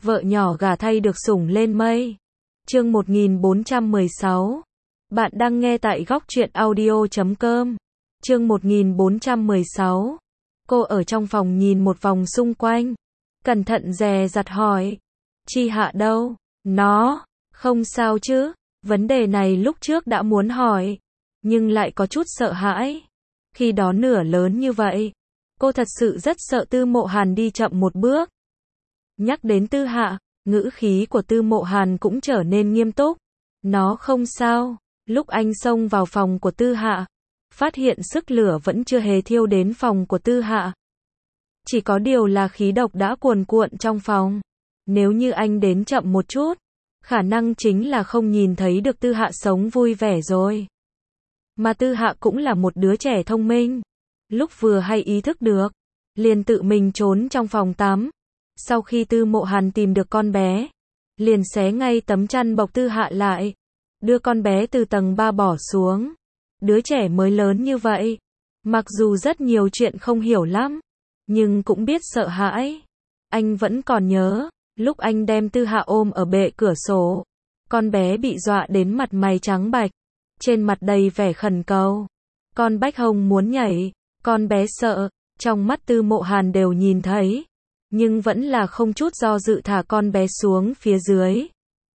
vợ nhỏ gả thay được sủng lên mây. Chương 1416. Bạn đang nghe tại góc truyện audio.com. Chương 1416. Cô ở trong phòng nhìn một vòng xung quanh, cẩn thận dè dặt hỏi, Chi Hạ đâu? Nó, không sao chứ? Vấn đề này lúc trước đã muốn hỏi, nhưng lại có chút sợ hãi. Khi đó nửa lớn như vậy, cô thật sự rất sợ Tư Mộ Hàn đi chậm một bước. Nhắc đến Tư Hạ, ngữ khí của Tư Mộ Hàn cũng trở nên nghiêm túc. Nó không sao. Lúc anh xông vào phòng của Tư Hạ, phát hiện sức lửa vẫn chưa hề thiêu đến phòng của Tư Hạ. Chỉ có điều là khí độc đã cuồn cuộn trong phòng. Nếu như anh đến chậm một chút, khả năng chính là không nhìn thấy được Tư Hạ sống vui vẻ rồi. Mà Tư Hạ cũng là một đứa trẻ thông minh. Lúc vừa hay ý thức được, liền tự mình trốn trong phòng tắm. Sau khi Tư Mộ Hàn tìm được con bé, liền xé ngay tấm chăn bọc Tư Hạ lại, đưa con bé từ tầng 3 bỏ xuống. Đứa trẻ mới lớn như vậy, mặc dù rất nhiều chuyện không hiểu lắm, nhưng cũng biết sợ hãi. Anh vẫn còn nhớ, lúc anh đem Tư Hạ ôm ở bệ cửa sổ, con bé bị dọa đến mặt mày trắng bạch, trên mặt đầy vẻ khẩn cầu. Con Bách Hồng muốn nhảy, con bé sợ, trong mắt Tư Mộ Hàn đều nhìn thấy, nhưng vẫn là không chút do dự thả con bé xuống phía dưới.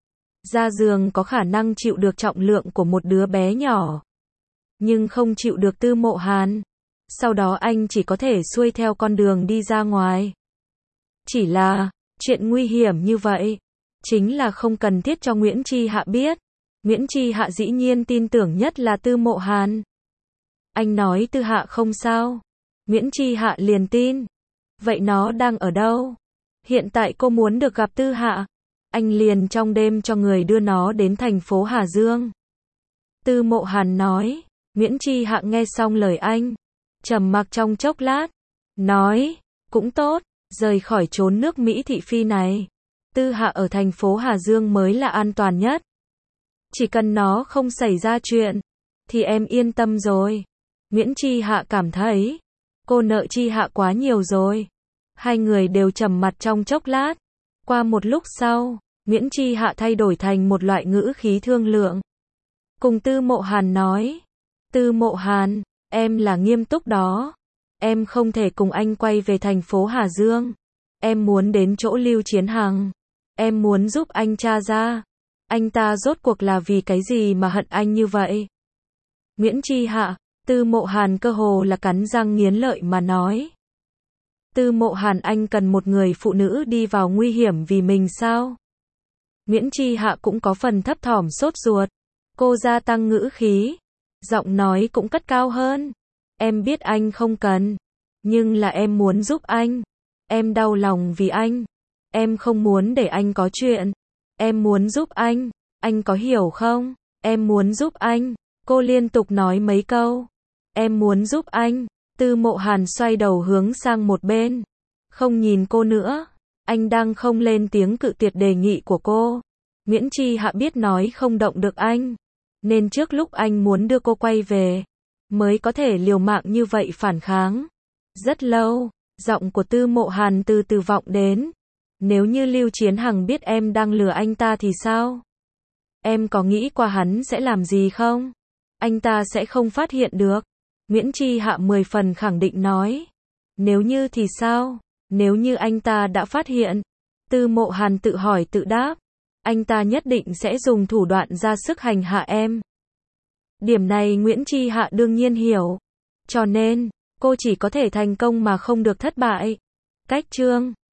Ra giường có khả năng chịu được trọng lượng của một đứa bé nhỏ, nhưng không chịu được Tư Mộ Hàn. Sau đó anh chỉ có thể xuôi theo con đường đi ra ngoài. Chỉ là, chuyện nguy hiểm như vậy, chính là không cần thiết cho Nguyễn Chi Hạ biết. Nguyễn Chi Hạ dĩ nhiên tin tưởng nhất là Tư Mộ Hàn. Anh nói Tư Hạ không sao, Nguyễn Chi Hạ liền tin. Vậy nó đang ở đâu? Hiện tại cô muốn được gặp Tư Hạ. Anh liền trong đêm cho người đưa nó đến thành phố Hà Dương. Tư Mộ Hàn nói. Nguyễn Chi Hạ nghe xong lời anh, trầm mặc trong chốc lát, nói, cũng tốt, rời khỏi chốn nước Mỹ thị phi này. Tư Hạ ở thành phố Hà Dương mới là an toàn nhất. Chỉ cần nó không xảy ra chuyện, thì em yên tâm rồi. Nguyễn Chi Hạ cảm thấy, cô nợ Chi Hạ quá nhiều rồi. Hai người đều trầm mặc trong chốc lát. Qua một lúc sau, Nguyễn Chi Hạ thay đổi thành một loại ngữ khí thương lượng. Cùng Tư Mộ Hàn nói, Tư Mộ Hàn, em là nghiêm túc đó. Em không thể cùng anh quay về thành phố Hà Dương. Em muốn đến chỗ Lưu Chiến Hằng. Em muốn giúp anh tra ra, anh ta rốt cuộc là vì cái gì mà hận anh như vậy. Nguyễn Chi Hạ, Tư Mộ Hàn cơ hồ là cắn răng nghiến lợi mà nói. Tư Mộ Hàn, anh cần một người phụ nữ đi vào nguy hiểm vì mình sao? Nguyễn Chi Hạ cũng có phần thấp thỏm sốt ruột. Cô gia tăng ngữ khí, giọng nói cũng cất cao hơn. Em biết anh không cần, nhưng là em muốn giúp anh. Em đau lòng vì anh. Em không muốn để anh có chuyện. Em muốn giúp anh có hiểu không? Em muốn giúp anh. Cô liên tục nói mấy câu. Em muốn giúp anh. Tư Mộ Hàn xoay đầu hướng sang một bên, không nhìn cô nữa. Anh đang không lên tiếng cự tuyệt đề nghị của cô. Nguyễn Chi Hạ biết nói không động được anh, nên trước lúc anh muốn đưa cô quay về, mới có thể liều mạng như vậy phản kháng. Rất lâu, giọng của Tư Mộ Hàn từ từ vọng đến. Nếu như Lưu Chiến Hằng biết em đang lừa anh ta thì sao? Em có nghĩ qua hắn sẽ làm gì không? Anh ta sẽ không phát hiện được. Nguyễn Chi Hạ 10 phần khẳng định nói. Nếu như thì sao? Nếu như anh ta đã phát hiện? Tư Mộ Hàn tự hỏi tự đáp. Anh ta nhất định sẽ dùng thủ đoạn ra sức hành hạ em. Điểm này Nguyễn Chi Hạ đương nhiên hiểu. Cho nên, cô chỉ có thể thành công mà không được thất bại. Cách chương